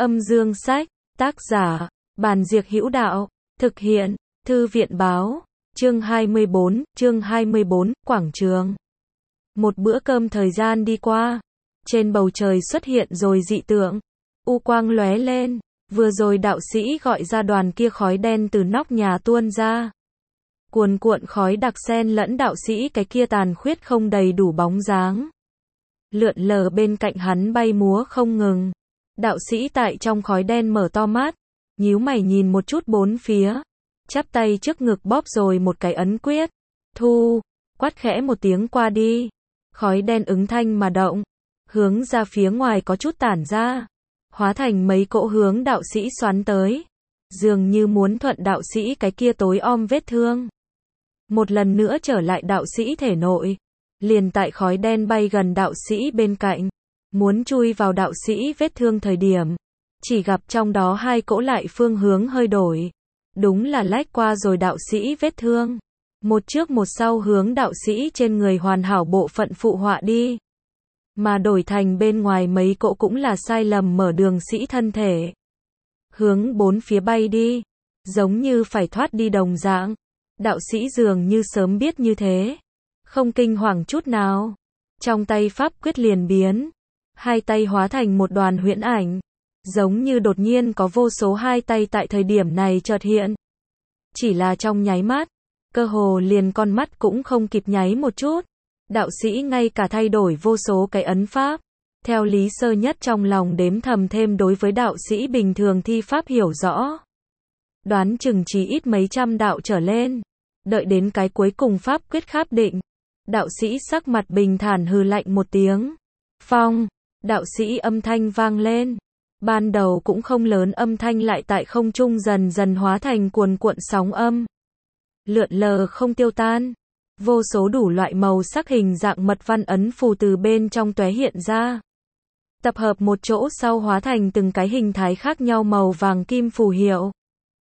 Âm dương sách, tác giả, Bàn Diệc Hữu Đạo, thực hiện, Thư viện báo, chương 24, Quảng trường. Một bữa cơm thời gian đi qua, trên bầu trời xuất hiện rồi dị tượng, u quang lóe lên, vừa rồi đạo sĩ gọi ra đoàn kia khói đen từ nóc nhà tuôn ra. Cuồn cuộn khói đặc xen lẫn đạo sĩ cái kia tàn khuyết không đầy đủ bóng dáng. Lượn lờ bên cạnh hắn bay múa không ngừng. Đạo sĩ tại trong khói đen mở to mắt, nhíu mày nhìn một chút bốn phía, chắp tay trước ngực bóp rồi một cái ấn quyết. Thu, quát khẽ một tiếng qua đi. Khói đen ứng thanh mà động, hướng ra phía ngoài có chút tản ra, hóa thành mấy cỗ hướng đạo sĩ xoắn tới, dường như muốn thuận đạo sĩ cái kia tối om vết thương. Một lần nữa trở lại đạo sĩ thể nội, liền tại khói đen bay gần đạo sĩ bên cạnh, muốn chui vào đạo sĩ vết thương thời điểm, chỉ gặp trong đó hai cỗ lại phương hướng hơi đổi, đúng là lách qua rồi đạo sĩ vết thương, một trước một sau hướng đạo sĩ trên người hoàn hảo bộ phận phụ họa đi, mà đổi thành bên ngoài mấy cỗ cũng là sai lầm mở đường sĩ thân thể, hướng bốn phía bay đi, giống như phải thoát đi đồng dạng. Đạo sĩ dường như sớm biết như thế, không kinh hoàng chút nào, trong tay pháp quyết liền biến, hai tay hóa thành một đoàn huyễn ảnh, giống như đột nhiên có vô số hai tay tại thời điểm này chợt hiện. Chỉ là trong nháy mắt, cơ hồ liền con mắt cũng không kịp nháy một chút, đạo sĩ ngay cả thay đổi vô số cái ấn pháp. Theo Lý Sơ Nhất trong lòng đếm thầm thêm đối với đạo sĩ bình thường thi pháp hiểu rõ, đoán chừng chỉ ít mấy trăm đạo trở lên. Đợi đến cái cuối cùng pháp quyết kháp định, đạo sĩ sắc mặt bình thản hừ lạnh một tiếng. Phong, đạo sĩ âm thanh vang lên. Ban đầu cũng không lớn âm thanh lại tại không trung dần dần hóa thành cuồn cuộn sóng âm. Lượn lờ không tiêu tan. Vô số đủ loại màu sắc hình dạng mật văn ấn phù từ bên trong tóe hiện ra. Tập hợp một chỗ sau hóa thành từng cái hình thái khác nhau màu vàng kim phù hiệu.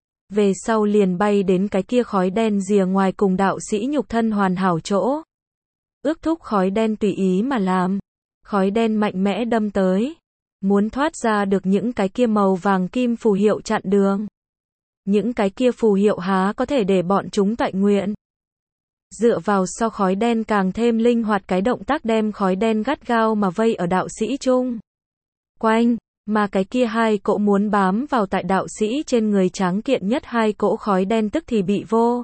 Về sau liền bay đến cái kia khói đen rìa ngoài cùng đạo sĩ nhục thân hoàn hảo chỗ. Ước thúc khói đen tùy ý mà làm. Khói đen mạnh mẽ đâm tới. Muốn thoát ra được những cái kia màu vàng kim phù hiệu chặn đường. Những cái kia phù hiệu há có thể để bọn chúng tọa nguyện. Dựa vào so khói đen càng thêm linh hoạt cái động tác đem khói đen gắt gao mà vây ở đạo sĩ chung quanh. Mà cái kia hai cỗ muốn bám vào tại đạo sĩ trên người tráng kiện nhất hai cỗ khói đen tức thì bị vô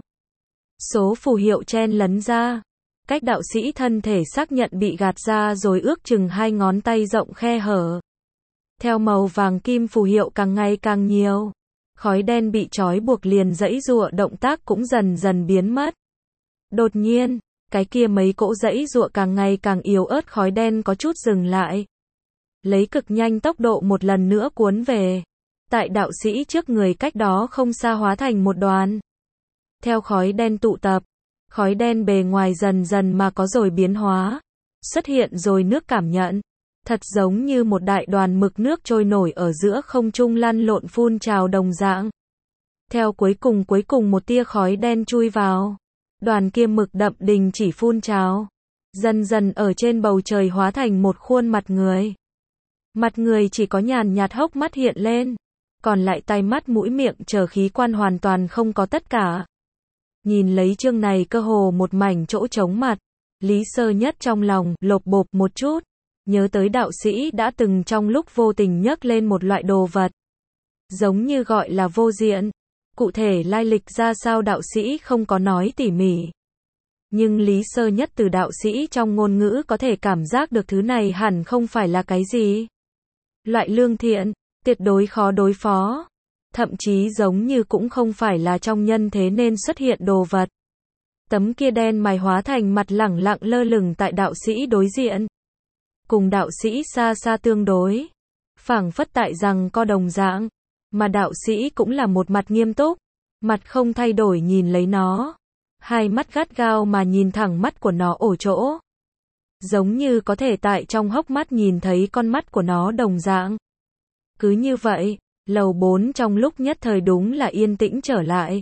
số phù hiệu chen lấn ra. Cách đạo sĩ thân thể xác nhận bị gạt ra rồi ước chừng hai ngón tay rộng khe hở. Theo màu vàng kim phù hiệu càng ngày càng nhiều, khói đen bị trói buộc liền giãy giụa động tác cũng dần dần biến mất. Đột nhiên, cái kia mấy cỗ giãy giụa càng ngày càng yếu ớt khói đen có chút dừng lại. Lấy cực nhanh tốc độ một lần nữa cuốn về. Tại đạo sĩ trước người cách đó không xa hóa thành một đoàn. Theo khói đen tụ tập, khói đen bề ngoài dần dần mà có rồi biến hóa. Xuất hiện rồi nước cảm nhận. Thật giống như một đại đoàn mực nước trôi nổi ở giữa không trung lăn lộn phun trào đồng dạng. Theo cuối cùng một tia khói đen chui vào. Đoàn kia mực đậm đình chỉ phun trào. Dần dần ở trên bầu trời hóa thành một khuôn mặt người. Mặt người chỉ có nhàn nhạt hốc mắt hiện lên, còn lại tai mắt mũi miệng chờ khí quan hoàn toàn không có tất cả. Nhìn lấy chương này cơ hồ một mảnh chỗ trống mặt, Lý Sơ Nhất trong lòng lộp bộp một chút, nhớ tới đạo sĩ đã từng trong lúc vô tình nhấc lên một loại đồ vật, giống như gọi là vô diện, cụ thể lai lịch ra sao đạo sĩ không có nói tỉ mỉ. Nhưng Lý Sơ Nhất từ đạo sĩ trong ngôn ngữ có thể cảm giác được thứ này hẳn không phải là cái gì loại lương thiện, tuyệt đối khó đối phó. Thậm chí giống như cũng không phải là trong nhân thế nên xuất hiện đồ vật. Tấm kia đen mài hóa thành mặt lẳng lặng lơ lửng tại đạo sĩ đối diện. Cùng đạo sĩ xa xa tương đối. Phảng phất tại rằng co đồng dạng. Mà đạo sĩ cũng là một mặt nghiêm túc. Mặt không thay đổi nhìn lấy nó. Hai mắt gắt gao mà nhìn thẳng mắt của nó ổ chỗ. Giống như có thể tại trong hốc mắt nhìn thấy con mắt của nó đồng dạng. Cứ như vậy, lầu 4 trong lúc nhất thời đúng là yên tĩnh trở lại.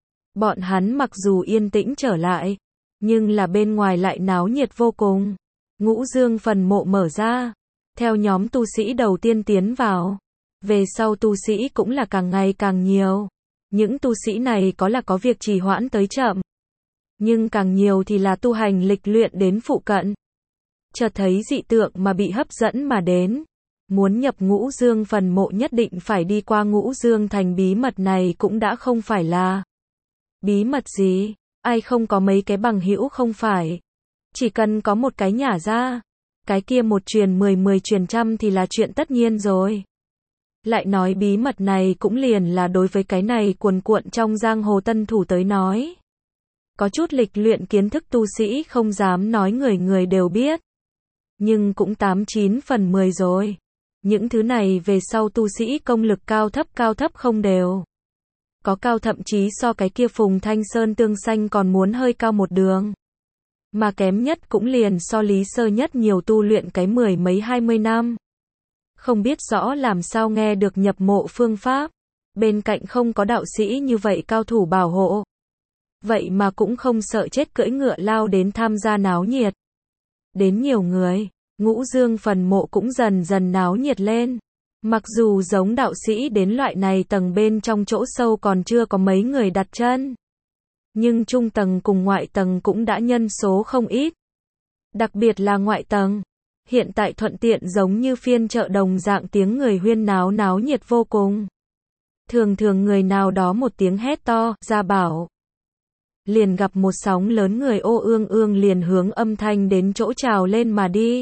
Bọn hắn mặc dù yên tĩnh trở lại, nhưng là bên ngoài lại náo nhiệt vô cùng. Ngũ Dương phần mộ mở ra, theo nhóm tu sĩ đầu tiên tiến vào. Về sau tu sĩ cũng là càng ngày càng nhiều. Những tu sĩ này có việc trì hoãn tới chậm. Nhưng càng nhiều thì là tu hành lịch luyện đến phụ cận. Chợt thấy dị tượng mà bị hấp dẫn mà đến. Muốn nhập Ngũ Dương phần mộ nhất định phải đi qua Ngũ Dương thành, bí mật này cũng đã không phải là bí mật gì, ai không có mấy cái bằng hữu không phải. Chỉ cần có một cái nhả ra, cái kia một truyền 10, 10 truyền trăm thì là chuyện tất nhiên rồi. Lại nói bí mật này cũng liền là đối với cái này cuồn cuộn trong giang hồ tân thủ tới nói. Có chút lịch luyện kiến thức tu sĩ không dám nói người người đều biết. Nhưng cũng 89 phần 10 rồi. Những thứ này về sau tu sĩ công lực cao thấp không đều. Có cao thậm chí so cái kia Phùng Thanh Sơn Tương Xanh còn muốn hơi cao một đường. Mà kém nhất cũng liền so Lý Sơ Nhất nhiều tu luyện cái 10 mấy 20 năm. Không biết rõ làm sao nghe được nhập mộ phương pháp. Bên cạnh không có đạo sĩ như vậy cao thủ bảo hộ. Vậy mà cũng không sợ chết cưỡi ngựa lao đến tham gia náo nhiệt. Đến nhiều người, Ngũ Dương phần mộ cũng dần dần náo nhiệt lên. Mặc dù giống đạo sĩ đến loại này tầng bên trong chỗ sâu còn chưa có mấy người đặt chân. Nhưng trung tầng cùng ngoại tầng cũng đã nhân số không ít. Đặc biệt là ngoại tầng. Hiện tại thuận tiện giống như phiên chợ đồng dạng tiếng người huyên náo náo nhiệt vô cùng. Thường thường người nào đó một tiếng hét to, ra bảo. Liền gặp một sóng lớn người ô ương ương liền hướng âm thanh đến chỗ trào lên mà đi.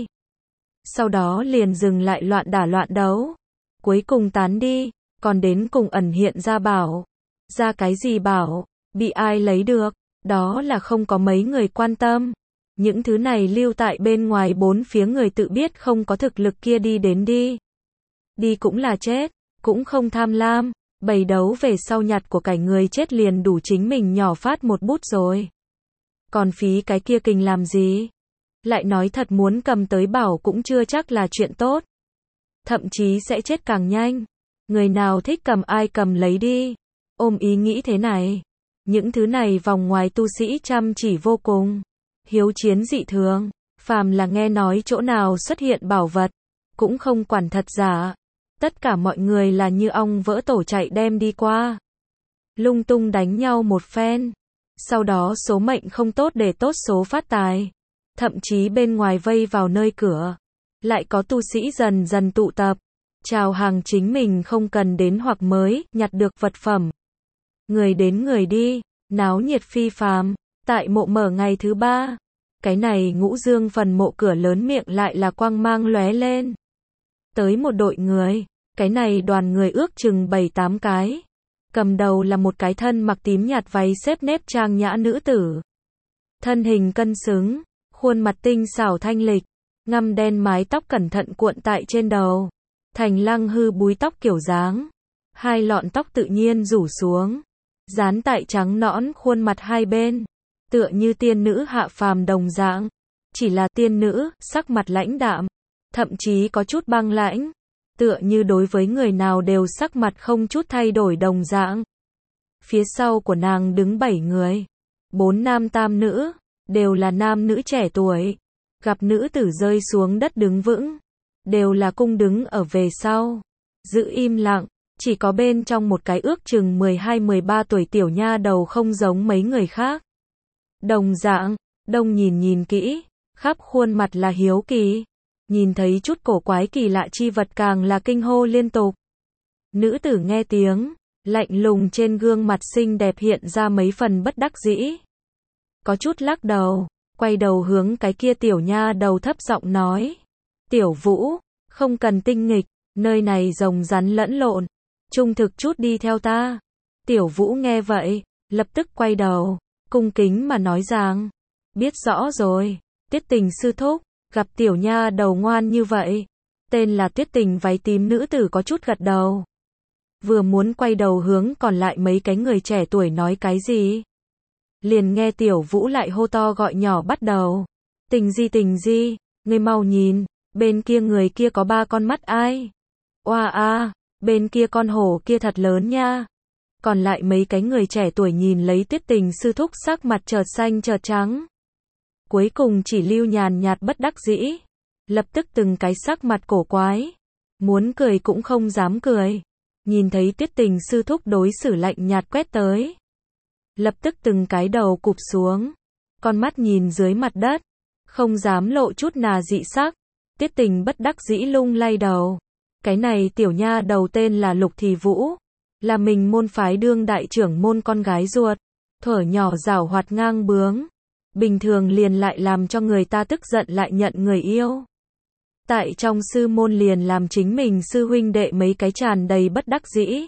Sau đó liền dừng lại loạn đả loạn đấu. Cuối cùng tán đi, còn đến cùng ẩn hiện ra bảo. Ra cái gì bảo, bị ai lấy được, đó là không có mấy người quan tâm. Những thứ này lưu tại bên ngoài bốn phía người tự biết không có thực lực kia đi đến đi. Đi cũng là chết, cũng không tham lam. Bày đấu về sau nhặt của cải người chết liền đủ chính mình nhỏ phát một bút rồi. Còn phí cái kia kình làm gì? Lại nói thật muốn cầm tới bảo cũng chưa chắc là chuyện tốt. Thậm chí sẽ chết càng nhanh. Người nào thích cầm ai cầm lấy đi. Ôm ý nghĩ thế này. Những thứ này vòng ngoài tu sĩ chăm chỉ vô cùng. Hiếu chiến dị thường. Phàm là nghe nói chỗ nào xuất hiện bảo vật. Cũng không quản thật giả. Tất cả mọi người là như ong vỡ tổ chạy đem đi qua. Lung tung đánh nhau một phen. Sau đó số mệnh không tốt để tốt số phát tài. Thậm chí bên ngoài vây vào nơi cửa. Lại có tu sĩ dần dần tụ tập. Chào hàng chính mình không cần đến hoặc mới, nhặt được vật phẩm. Người đến người đi, náo nhiệt phi phàm. Tại mộ mở ngày thứ 3. Cái này Ngũ Dương phần mộ cửa lớn miệng lại là quang mang lóe lên. Tới một đội người. Cái này đoàn người ước chừng 7-8 cái. Cầm đầu là một cái thân mặc tím nhạt váy xếp nếp trang nhã nữ tử. Thân hình cân xứng, khuôn mặt tinh xảo thanh lịch, ngăm đen mái tóc cẩn thận cuộn tại trên đầu. Thành lăng hư búi tóc kiểu dáng. Hai lọn tóc tự nhiên rủ xuống. Dán tại trắng nõn khuôn mặt hai bên. Tựa như tiên nữ hạ phàm đồng dạng. Chỉ là tiên nữ, sắc mặt lãnh đạm. Thậm chí có chút băng lãnh. Tựa như đối với người nào đều sắc mặt không chút thay đổi đồng dạng. Phía sau của nàng đứng 7 người. 4 nam tam nữ. Đều là nam nữ trẻ tuổi. Gặp nữ tử rơi xuống đất đứng vững. Đều là cung đứng ở về sau. Giữ im lặng. Chỉ có bên trong một cái ước chừng 12-13 tuổi tiểu nha đầu không giống mấy người khác. Đồng dạng, đông nhìn kỹ. Khắp khuôn mặt là hiếu kỳ. Nhìn thấy chút cổ quái kỳ lạ chi vật càng là kinh hô liên tục. Nữ tử nghe tiếng, lạnh lùng trên gương mặt xinh đẹp hiện ra mấy phần bất đắc dĩ. Có chút lắc đầu, quay đầu hướng cái kia tiểu nha đầu thấp giọng nói. Tiểu Vũ, không cần tinh nghịch, nơi này rồng rắn lẫn lộn. Trung thực chút đi theo ta. Tiểu Vũ nghe vậy, lập tức quay đầu, cung kính mà nói rằng. Biết rõ rồi, Tiết Tình sư thúc. Gặp tiểu nha đầu ngoan như vậy. Tên là Tiết Tình váy tím nữ tử có chút gật đầu. Vừa muốn quay đầu hướng còn lại mấy cái người trẻ tuổi nói cái gì. Liền nghe Tiểu Vũ lại hô to gọi nhỏ bắt đầu. Tình gì, ngươi mau nhìn, bên kia người kia có 3 con mắt ai. Oa a, bên kia con hổ kia thật lớn nha. Còn lại mấy cái người trẻ tuổi nhìn lấy Tiết Tình sư thúc sắc mặt chợt xanh chợt trắng. Cuối cùng chỉ lưu nhàn nhạt bất đắc dĩ. Lập tức từng cái sắc mặt cổ quái. Muốn cười cũng không dám cười. Nhìn thấy Tuyết Tình sư thúc đối xử lạnh nhạt quét tới. Lập tức từng cái đầu cụp xuống. Con mắt nhìn dưới mặt đất. Không dám lộ chút nà dị sắc. Tuyết Tình bất đắc dĩ lung lay đầu. Cái này tiểu nha đầu tên là Lục Thì Vũ. Là mình môn phái đương đại trưởng môn con gái ruột. Thuở nhỏ giảo hoạt ngang bướng. Bình thường liền lại làm cho người ta tức giận lại nhận người yêu. Tại trong sư môn liền làm chính mình sư huynh đệ mấy cái tràn đầy bất đắc dĩ.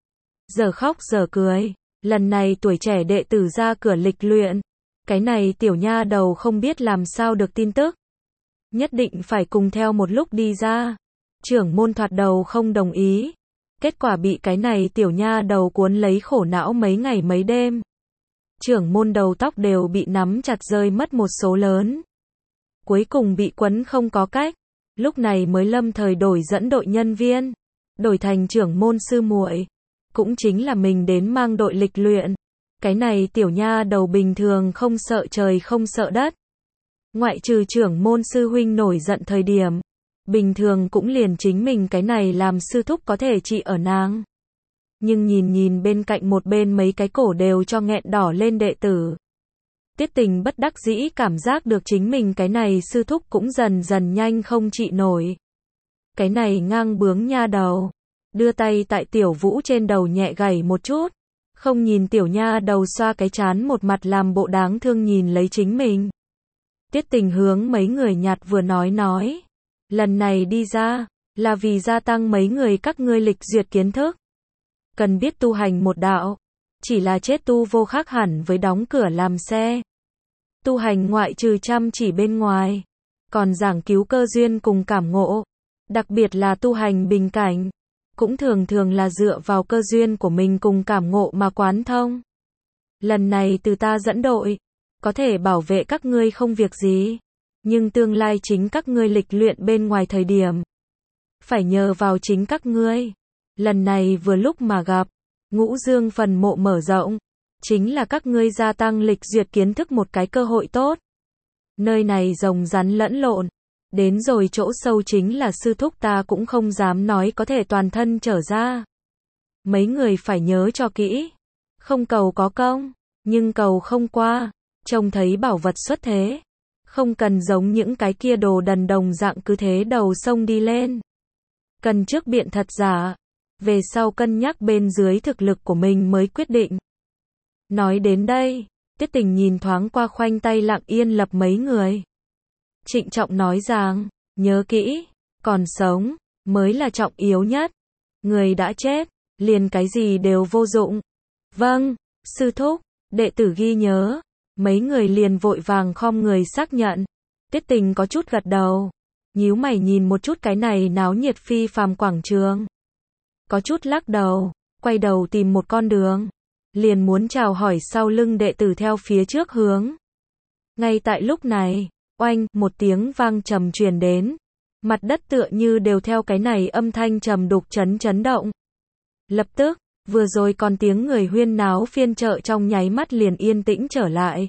Giờ khóc giờ cười. Lần này tuổi trẻ đệ tử ra cửa lịch luyện. Cái này tiểu nha đầu không biết làm sao được tin tức. Nhất định phải cùng theo một lúc đi ra. Trưởng môn thoạt đầu không đồng ý. Kết quả bị cái này tiểu nha đầu cuốn lấy khổ não mấy ngày mấy đêm. Trưởng môn đầu tóc đều bị nắm chặt rơi mất một số lớn. Cuối cùng bị quấn không có cách. Lúc này mới lâm thời đổi dẫn đội nhân viên. Đổi thành trưởng môn sư muội. Cũng chính là mình đến mang đội lịch luyện. Cái này tiểu nha đầu bình thường không sợ trời không sợ đất. Ngoại trừ trưởng môn sư huynh nổi giận thời điểm. Bình thường cũng liền chính mình cái này làm sư thúc có thể trị ở nàng. Nhưng nhìn bên cạnh một bên mấy cái cổ đều cho nghẹn đỏ lên đệ tử. Tuyết Tình bất đắc dĩ cảm giác được chính mình cái này sư thúc cũng dần dần nhanh không trị nổi. Cái này ngang bướng nha đầu. Đưa tay tại tiểu Vũ trên đầu nhẹ gảy một chút. Không nhìn tiểu nha đầu xoa cái trán một mặt làm bộ đáng thương nhìn lấy chính mình. Tuyết Tình hướng mấy người nhạt vừa nói. Lần này đi ra, là vì gia tăng mấy người các ngươi lịch duyệt kiến thức. Cần biết tu hành một đạo. Chỉ là chết tu vô khác hẳn với đóng cửa làm xe. Tu hành ngoại trừ chăm chỉ bên ngoài. Còn giảng cứu cơ duyên cùng cảm ngộ. Đặc biệt là tu hành bình cảnh. Cũng thường là dựa vào cơ duyên của mình cùng cảm ngộ mà quán thông. Lần này từ ta dẫn đội. Có thể bảo vệ các ngươi không việc gì. Nhưng tương lai chính các ngươi lịch luyện bên ngoài thời điểm. Phải nhờ vào chính các ngươi. Lần này vừa lúc mà gặp. Ngũ Dương phần mộ mở rộng. Chính là các ngươi gia tăng lịch duyệt kiến thức một cái cơ hội tốt. Nơi này rồng rắn lẫn lộn. Đến rồi chỗ sâu chính là sư thúc ta cũng không dám nói có thể toàn thân trở ra. Mấy người phải nhớ cho kỹ. Không cầu có công. Nhưng cầu không qua. Trông thấy bảo vật xuất thế. Không cần giống những cái kia đồ đần đồng dạng cứ thế đầu sông đi lên. Cần trước biện thật giả. Về sau cân nhắc bên dưới thực lực của mình mới quyết định. Nói đến đây, Tuyết Tình nhìn thoáng qua khoanh tay lặng yên lập mấy người. Trịnh trọng nói rằng, nhớ kỹ, còn sống, mới là trọng yếu nhất. Người đã chết, liền cái gì đều vô dụng. Vâng, sư thúc, đệ tử ghi nhớ. Mấy người liền vội vàng khom người xác nhận. Tuyết Tình có chút gật đầu. Nhíu mày nhìn một chút cái này náo nhiệt phi phàm quảng trường. Có chút lắc đầu, quay đầu tìm một con đường. Liền muốn chào hỏi sau lưng đệ tử theo phía trước hướng. Ngay tại lúc này, oanh, một tiếng vang trầm truyền đến. Mặt đất tựa như đều theo cái này âm thanh trầm đục chấn động. Lập tức, vừa rồi còn tiếng người huyên náo phiên chợ trong nháy mắt liền yên tĩnh trở lại.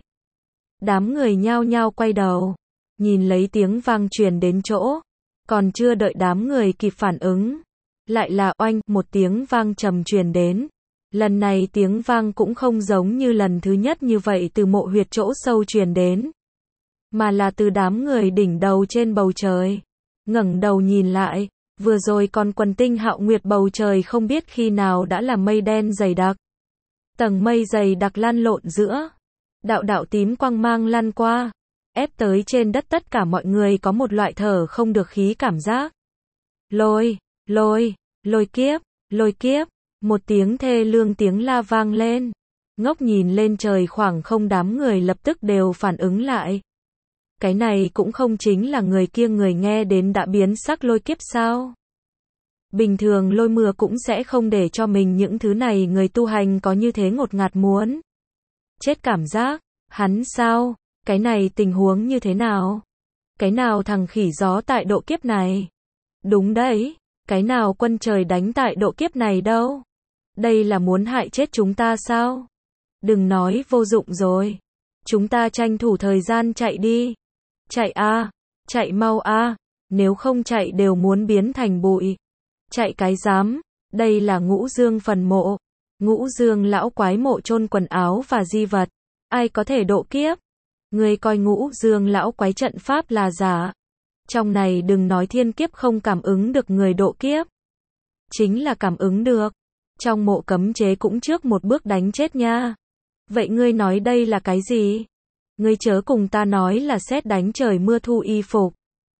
Đám người nhao nhao quay đầu, nhìn lấy tiếng vang truyền đến chỗ. Còn chưa đợi đám người kịp phản ứng. Lại là oanh, một tiếng vang trầm truyền đến. Lần này tiếng vang cũng không giống như lần thứ nhất như vậy từ mộ huyệt chỗ sâu truyền đến. Mà là từ đám người đỉnh đầu trên bầu trời. Ngẩng đầu nhìn lại, vừa rồi còn quần tinh hạo nguyệt bầu trời không biết khi nào đã là mây đen dày đặc. Tầng mây dày đặc lăn lộn giữa. Đạo tím quang mang lăn qua. Ép tới trên đất tất cả mọi người có một loại thở không được khí cảm giác. Lôi kiếp. Một tiếng thê lương tiếng la vang lên. Ngốc nhìn lên trời khoảng không đám người lập tức đều phản ứng lại. Cái này cũng không chính là người kia người nghe đến đã biến sắc lôi kiếp sao? Bình thường lôi mưa cũng sẽ không để cho mình những thứ này người tu hành có như thế ngột ngạt muốn. Chết cảm giác, hắn sao? Cái này tình huống như thế nào? Cái nào thằng khỉ gió tại độ kiếp này? Đúng đấy, cái nào quân trời đánh tại độ kiếp này đâu? Đây là muốn hại chết chúng ta sao? Đừng nói vô dụng rồi. Chúng ta tranh thủ thời gian chạy đi. Chạy a, chạy mau a, nếu không chạy đều muốn biến thành bụi. Chạy cái dám, đây là Ngũ Dương phần mộ. Ngũ Dương lão quái mộ chôn quần áo và di vật. Ai có thể độ kiếp? Ngươi coi Ngũ Dương lão quái trận pháp là giả. Trong này đừng nói thiên kiếp không cảm ứng được người độ kiếp. Chính là cảm ứng được. Trong mộ cấm chế cũng trước một bước đánh chết nha. Vậy ngươi nói đây là cái gì? Ngươi chớ cùng ta nói là sét đánh trời mưa thu y phục.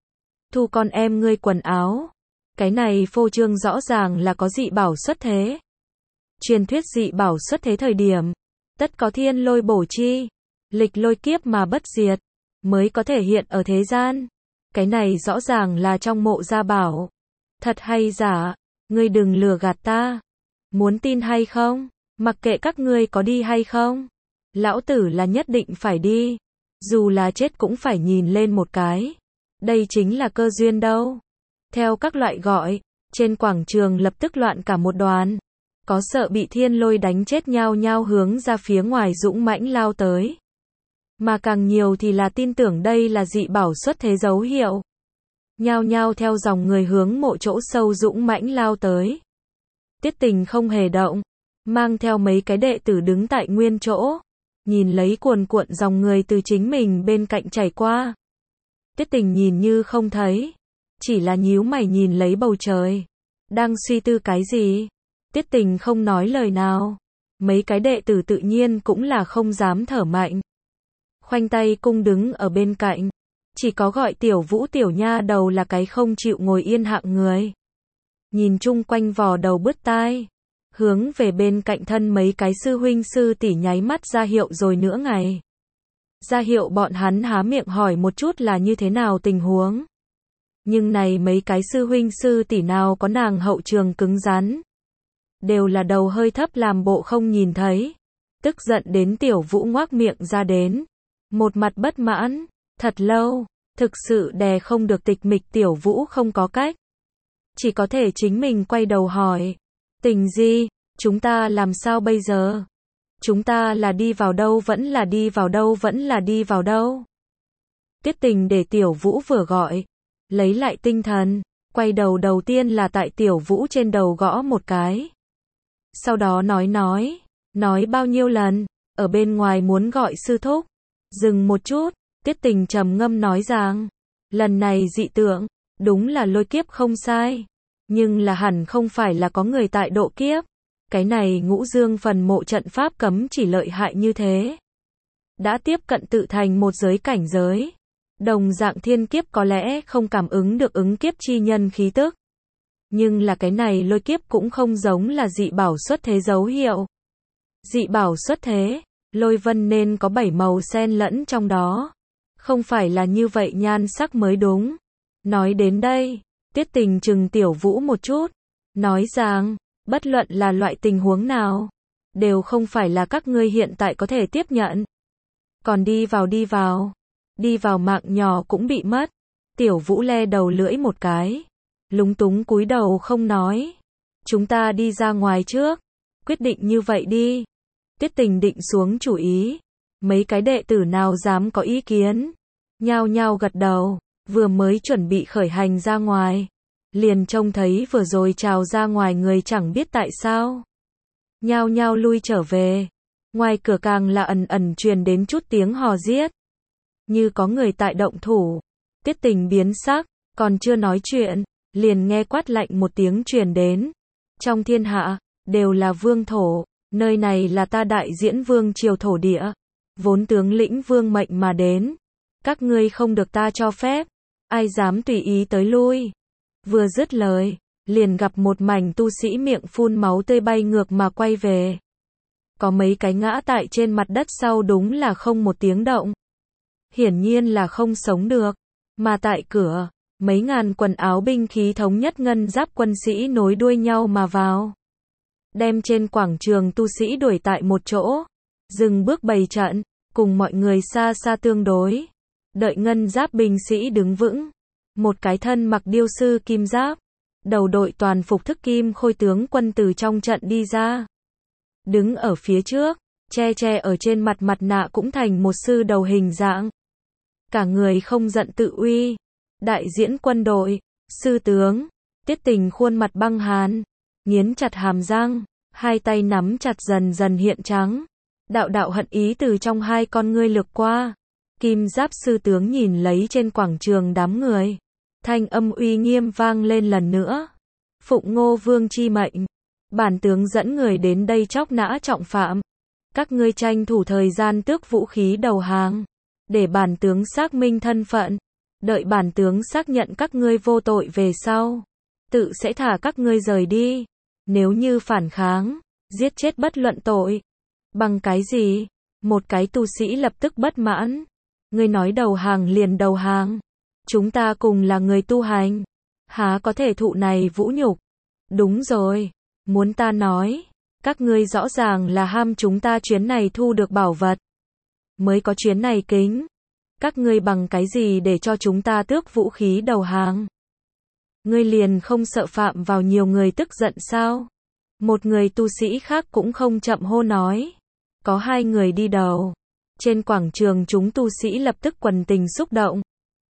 Thu con em ngươi quần áo. Cái này phô trương rõ ràng là có dị bảo xuất thế. Truyền thuyết dị bảo xuất thế thời điểm. Tất có thiên lôi bổ chi. Lịch lôi kiếp mà bất diệt. Mới có thể hiện ở thế gian. Cái này rõ ràng là trong mộ gia bảo. Thật hay giả? Ngươi đừng lừa gạt ta. Muốn tin hay không? Mặc kệ các ngươi có đi hay không. Lão tử là nhất định phải đi. Dù là chết cũng phải nhìn lên một cái. Đây chính là cơ duyên đâu. Theo các loại gọi, trên quảng trường lập tức loạn cả một đoàn. Có sợ bị thiên lôi đánh chết nhao nhao hướng ra phía ngoài dũng mãnh lao tới. Mà càng nhiều thì là tin tưởng đây là dị bảo xuất thế dấu hiệu. Nhao nhao theo dòng người hướng mộ chỗ sâu dũng mãnh lao tới. Tiết Tình không hề động, mang theo mấy cái đệ tử đứng tại nguyên chỗ, nhìn lấy cuồn cuộn dòng người từ chính mình bên cạnh chảy qua. Tiết Tình nhìn như không thấy, chỉ là nhíu mày nhìn lấy bầu trời, đang suy tư cái gì. Tiết Tình không nói lời nào, mấy cái đệ tử tự nhiên cũng là không dám thở mạnh. Khoanh tay cung đứng ở bên cạnh, chỉ có gọi Tiểu Vũ tiểu nha đầu là cái không chịu ngồi yên hạng người. Nhìn chung quanh vò đầu bứt tai, hướng về bên cạnh thân mấy cái sư huynh sư tỷ nháy mắt ra hiệu rồi nữa ngày. Ra hiệu bọn hắn há miệng hỏi một chút là như thế nào tình huống. Nhưng này mấy cái sư huynh sư tỷ nào có nàng hậu trường cứng rắn. Đều là đầu hơi thấp làm bộ không nhìn thấy. Tức giận đến Tiểu Vũ ngoác miệng ra đến. Một mặt bất mãn, thật lâu, thực sự đè không được tịch mịch Tiểu Vũ không có cách. Chỉ có thể chính mình quay đầu hỏi. Tình gì, chúng ta làm sao bây giờ? Chúng ta là đi vào đâu vẫn là đi vào đâu vẫn là đi vào đâu? Tiết Tình để Tiểu Vũ vừa gọi. Lấy lại tinh thần, quay đầu đầu tiên là tại Tiểu Vũ trên đầu gõ một cái. Sau đó nói bao nhiêu lần, ở bên ngoài muốn gọi sư thúc. Dừng một chút, Tiết Tình trầm ngâm nói rằng, lần này dị tượng, đúng là lôi kiếp không sai. Nhưng là hẳn không phải là có người tại độ kiếp. Cái này Ngũ Dương phần mộ trận pháp cấm chỉ lợi hại như thế. Đã tiếp cận tự thành một giới cảnh giới. Đồng dạng thiên kiếp có lẽ không cảm ứng được ứng kiếp chi nhân khí tức. Nhưng là cái này lôi kiếp cũng không giống là dị bảo xuất thế dấu hiệu. Dị bảo xuất thế, lôi vân nên có 7 màu xen lẫn trong đó. Không phải là như vậy nhan sắc mới đúng. Nói đến đây, Tiết Tình chừng Tiểu Vũ một chút. Nói rằng, bất luận là loại tình huống nào, đều không phải là các ngươi hiện tại có thể tiếp nhận. Còn đi vào mạng nhỏ cũng bị mất. Tiểu Vũ le đầu lưỡi một cái, lúng túng cúi đầu không nói. Chúng ta đi ra ngoài trước, quyết định như vậy đi. Tiết Tình định xuống chủ ý, mấy cái đệ tử nào dám có ý kiến, nhao nhao gật đầu. Vừa mới chuẩn bị khởi hành ra ngoài, liền trông thấy vừa rồi trào ra ngoài người chẳng biết tại sao. Nhao nhao lui trở về. Ngoài cửa càng là ẩn ẩn truyền đến chút tiếng hò giết. Như có người tại động thủ. Tiết Tình biến sắc, còn chưa nói chuyện, liền nghe quát lạnh một tiếng truyền đến. Trong thiên hạ, đều là vương thổ, nơi này là ta đại diễn vương triều thổ địa. Vốn tướng lĩnh vương mệnh mà đến. Các ngươi không được ta cho phép. Ai dám tùy ý tới lui. Vừa dứt lời, liền gặp một mảnh tu sĩ miệng phun máu tươi bay ngược mà quay về. Có mấy cái ngã tại trên mặt đất sau đúng là không một tiếng động. Hiển nhiên là không sống được. Mà tại cửa, mấy ngàn quần áo binh khí thống nhất ngân giáp quân sĩ nối đuôi nhau mà vào. Đem trên quảng trường tu sĩ đuổi tại một chỗ. Dừng bước bày trận, cùng mọi người xa xa tương đối. Đợi ngân giáp binh sĩ đứng vững. Một cái thân mặc điêu sư kim giáp. Đầu đội toàn phục thức kim khôi tướng quân từ trong trận đi ra. Đứng ở phía trước, che ở trên mặt nạ cũng thành một sư đầu hình dạng. Cả người không giận tự uy. Đại diễn quân đội, sư tướng, Tiết Tình khuôn mặt băng hàn, nghiến chặt hàm răng, hai tay nắm chặt dần dần hiện trắng. Đạo đạo hận ý từ trong hai con ngươi lướt qua. Kim Giáp sư tướng nhìn lấy trên quảng trường đám người. Thanh âm uy nghiêm vang lên lần nữa. Phụng Ngô Vương chi mệnh, bản tướng dẫn người đến đây chóc nã trọng phạm. Các ngươi tranh thủ thời gian tước vũ khí đầu hàng, để bản tướng xác minh thân phận. Đợi bản tướng xác nhận các ngươi vô tội về sau, tự sẽ thả các ngươi rời đi. Nếu như phản kháng, giết chết bất luận tội. Bằng cái gì? Một cái tu sĩ lập tức bất mãn. Ngươi nói đầu hàng liền đầu hàng. Chúng ta cùng là người tu hành, há có thể thụ này vũ nhục? Đúng rồi, muốn ta nói, các ngươi rõ ràng là ham chúng ta chuyến này thu được bảo vật, mới có chuyến này kính. Các ngươi bằng cái gì để cho chúng ta tước vũ khí đầu hàng? Ngươi liền không sợ phạm vào nhiều người tức giận sao? Một người tu sĩ khác cũng không chậm hô nói. Có hai người đi đầu. Trên quảng trường chúng tu sĩ lập tức quần tình xúc động.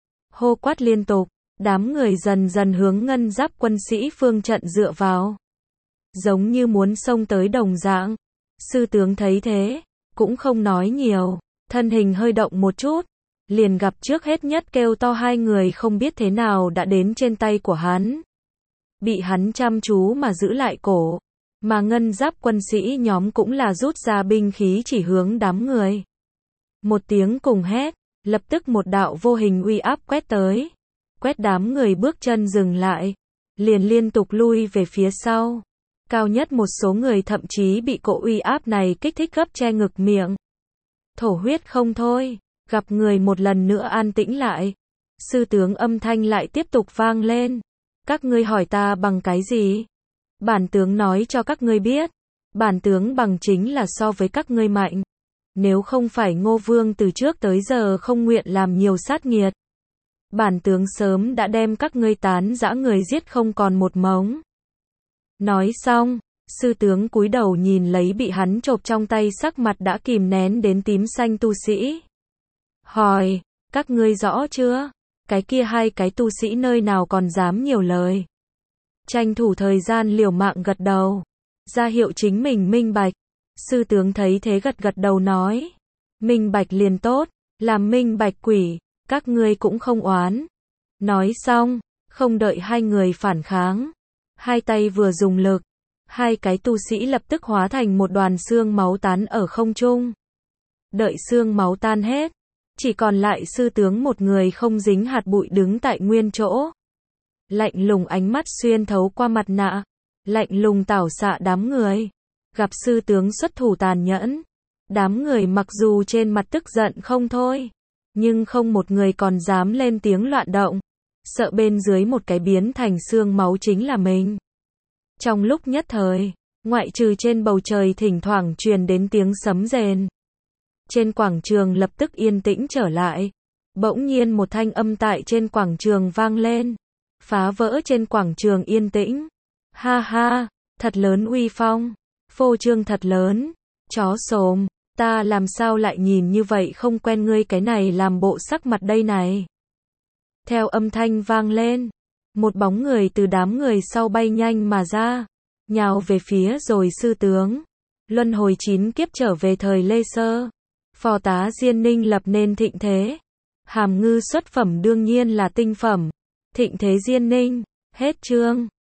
Hô quát liên tục, đám người dần dần hướng Ngân Giáp quân sĩ phương trận dựa vào. Giống như muốn xông tới đồng dạng. Sư tướng thấy thế, cũng không nói nhiều, thân hình hơi động một chút, liền gặp trước hết nhất kêu to hai người không biết thế nào đã đến trên tay của hắn. Bị hắn chăm chú mà giữ lại cổ, mà Ngân Giáp quân sĩ nhóm cũng là rút ra binh khí chỉ hướng đám người. Một tiếng cùng hét, lập tức một đạo vô hình uy áp quét tới, quét đám người bước chân dừng lại, liền liên tục lui về phía sau. Cao nhất một số người thậm chí bị cỗ uy áp này kích thích gấp che ngực miệng. Thổ huyết không thôi, gặp người một lần nữa an tĩnh lại. Sư tướng âm thanh lại tiếp tục vang lên. Các ngươi hỏi ta bằng cái gì? Bản tướng nói cho các ngươi biết. Bản tướng bằng chính là so với các ngươi mạnh. Nếu không phải Ngô Vương từ trước tới giờ không nguyện làm nhiều sát nghiệt, bản tướng sớm đã đem các ngươi tán dã người giết không còn một mống. Nói xong, sư tướng cúi đầu nhìn lấy bị hắn chộp trong tay sắc mặt đã kìm nén đến tím xanh tu sĩ. Hỏi, các ngươi rõ chưa? Cái kia hai cái tu sĩ nơi nào còn dám nhiều lời. Tranh thủ thời gian liều mạng gật đầu, ra hiệu chính mình minh bạch. Sư tướng thấy thế gật gật đầu nói, minh bạch liền tốt, làm minh bạch quỷ, các ngươi cũng không oán. Nói xong, không đợi hai người phản kháng, hai tay vừa dùng lực, hai cái tu sĩ lập tức hóa thành một đoàn xương máu tán ở không trung. Đợi xương máu tan hết, chỉ còn lại sư tướng một người không dính hạt bụi đứng tại nguyên chỗ. Lạnh lùng ánh mắt xuyên thấu qua mặt nạ, lạnh lùng tảo xạ đám người. Gặp sư tướng xuất thủ tàn nhẫn, đám người mặc dù trên mặt tức giận không thôi, nhưng không một người còn dám lên tiếng loạn động, sợ bên dưới một cái biến thành xương máu chính là mình. Trong lúc nhất thời, ngoại trừ trên bầu trời thỉnh thoảng truyền đến tiếng sấm rền, trên quảng trường lập tức yên tĩnh trở lại. Bỗng nhiên một thanh âm tại trên quảng trường vang lên, phá vỡ trên quảng trường yên tĩnh. Ha ha, thật lớn uy phong, phô trương thật lớn, chó xồm, ta làm sao lại nhìn như vậy không quen ngươi cái này làm bộ sắc mặt đây này. Theo âm thanh vang lên, một bóng người từ đám người sau bay nhanh mà ra, nhào về phía rồi sư tướng. Luân hồi 9 kiếp trở về thời Lê Sơ, phò tá Diên Ninh lập nên thịnh thế. Hàm Ngư xuất phẩm đương nhiên là tinh phẩm, thịnh thế Diên Ninh, hết chương.